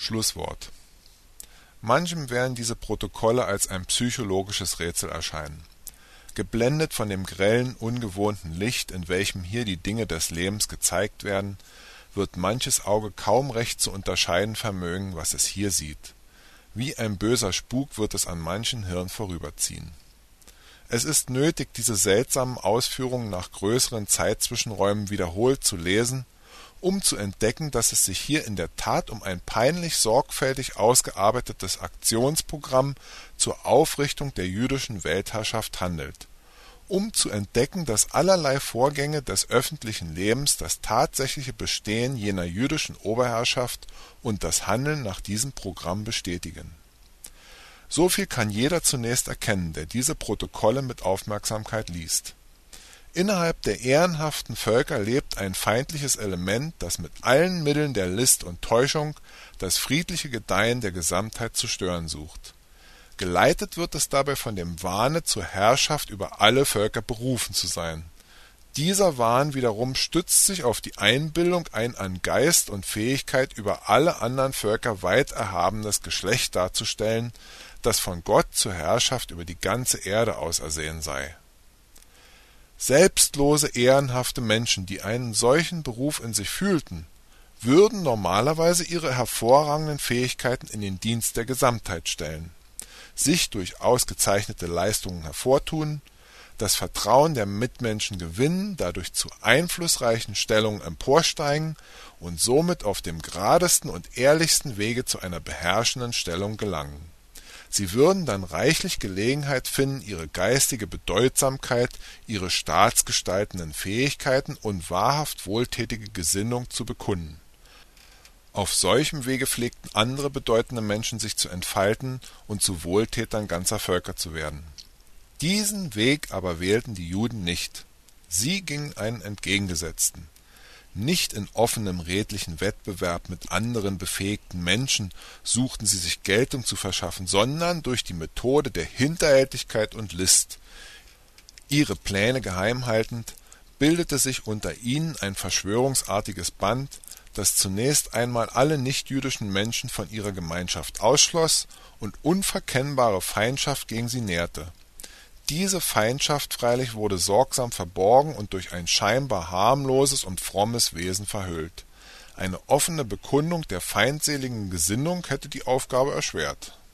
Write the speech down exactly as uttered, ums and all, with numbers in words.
Schlusswort. Manchem werden diese Protokolle als ein psychologisches Rätsel erscheinen. Geblendet von dem grellen, ungewohnten Licht, in welchem hier die Dinge des Lebens gezeigt werden, wird manches Auge kaum recht zu unterscheiden vermögen, was es hier sieht. Wie ein böser Spuk wird es an manchen Hirn vorüberziehen. Es ist nötig, diese seltsamen Ausführungen nach größeren Zeitzwischenräumen wiederholt zu lesen, um zu entdecken, dass es sich hier in der Tat um ein peinlich sorgfältig ausgearbeitetes Aktionsprogramm zur Aufrichtung der jüdischen Weltherrschaft handelt, um zu entdecken, dass allerlei Vorgänge des öffentlichen Lebens das tatsächliche Bestehen jener jüdischen Oberherrschaft und das Handeln nach diesem Programm bestätigen. So viel kann jeder zunächst erkennen, der diese Protokolle mit Aufmerksamkeit liest. Innerhalb der ehrenhaften Völker lebt ein feindliches Element, das mit allen Mitteln der List und Täuschung das friedliche Gedeihen der Gesamtheit zu stören sucht. Geleitet wird es dabei von dem Wahne, zur Herrschaft über alle Völker berufen zu sein. Dieser Wahn wiederum stützt sich auf die Einbildung, ein an Geist und Fähigkeit über alle anderen Völker weit erhabenes Geschlecht darzustellen, das von Gott zur Herrschaft über die ganze Erde ausersehen sei. Selbstlose, ehrenhafte Menschen, die einen solchen Beruf in sich fühlten, würden normalerweise ihre hervorragenden Fähigkeiten in den Dienst der Gesamtheit stellen, sich durch ausgezeichnete Leistungen hervortun, das Vertrauen der Mitmenschen gewinnen, dadurch zu einflussreichen Stellungen emporsteigen und somit auf dem geradesten und ehrlichsten Wege zu einer beherrschenden Stellung gelangen. Sie würden dann reichlich Gelegenheit finden, ihre geistige Bedeutsamkeit, ihre staatsgestaltenden Fähigkeiten und wahrhaft wohltätige Gesinnung zu bekunden. Auf solchem Wege pflegten andere bedeutende Menschen sich zu entfalten und zu Wohltätern ganzer Völker zu werden. Diesen Weg aber wählten die Juden nicht. Sie gingen einen entgegengesetzten. Nicht in offenem redlichen Wettbewerb mit anderen befähigten Menschen suchten sie sich Geltung zu verschaffen, sondern durch die Methode der Hinterhältigkeit und List. Ihre Pläne geheim haltend, bildete sich unter ihnen ein verschwörungsartiges Band, das zunächst einmal alle nichtjüdischen Menschen von ihrer Gemeinschaft ausschloss und unverkennbare Feindschaft gegen sie nährte. Diese Feindschaft freilich wurde sorgsam verborgen und durch ein scheinbar harmloses und frommes Wesen verhüllt. Eine offene Bekundung der feindseligen Gesinnung hätte die Aufgabe erschwert.